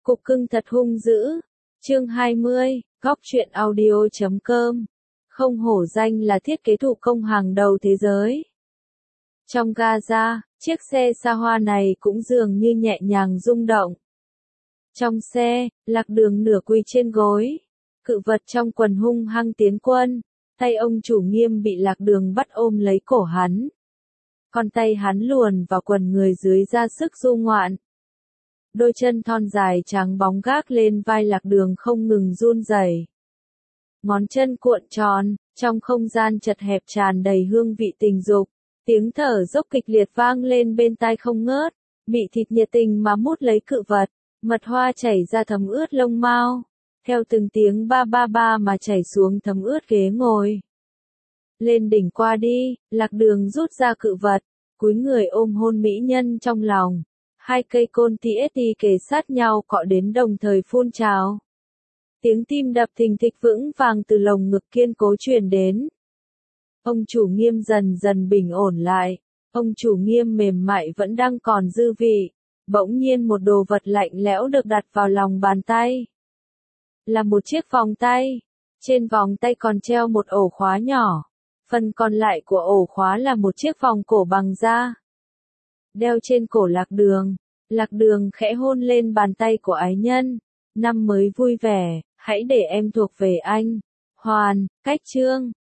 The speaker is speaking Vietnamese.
Cục cưng thật hung dữ. Chương 20, góc truyện audio.com. Không hổ danh là thiết kế thủ công hàng đầu thế giới. Trong Gaza, chiếc xe xa hoa này cũng dường như nhẹ nhàng rung động. Trong xe, Lạc Đường nửa quỳ trên gối. Cự vật trong quần hung hăng tiến quân. Tay ông chủ Nghiêm bị Lạc Đường bắt ôm lấy cổ hắn. Con tay hắn luồn vào quần người dưới ra sức du ngoạn. Đôi chân thon dài trắng bóng gác lên vai Lạc Đường không ngừng run rẩy. Ngón chân cuộn tròn, trong không gian chật hẹp tràn đầy hương vị tình dục. Tiếng thở dốc kịch liệt vang lên bên tai không ngớt, bị thịt nhiệt tình mà mút lấy cự vật, mật hoa chảy ra thấm ướt lông mao, theo từng tiếng ba ba ba mà chảy xuống thấm ướt ghế ngồi. Lên đỉnh qua đi, Lạc Đường rút ra cự vật, cúi người ôm hôn mỹ nhân trong lòng. Hai cây côn TST kề sát nhau cọ đến đồng thời phun trào. Tiếng tim đập thình thịch vững vàng từ lồng ngực kiên cố truyền đến. Ông chủ Nghiêm dần dần bình ổn lại. Ông chủ Nghiêm mềm mại vẫn đang còn dư vị. Bỗng nhiên một đồ vật lạnh lẽo được đặt vào lòng bàn tay. Là một chiếc vòng tay. Trên vòng tay còn treo một ổ khóa nhỏ. Phần còn lại của ổ khóa là một chiếc vòng cổ bằng da. Đeo trên cổ Lạc Đường. Lạc Đường khẽ hôn lên bàn tay của ái nhân. Năm mới vui vẻ, hãy để em thuộc về anh. Hoàn, cách chương.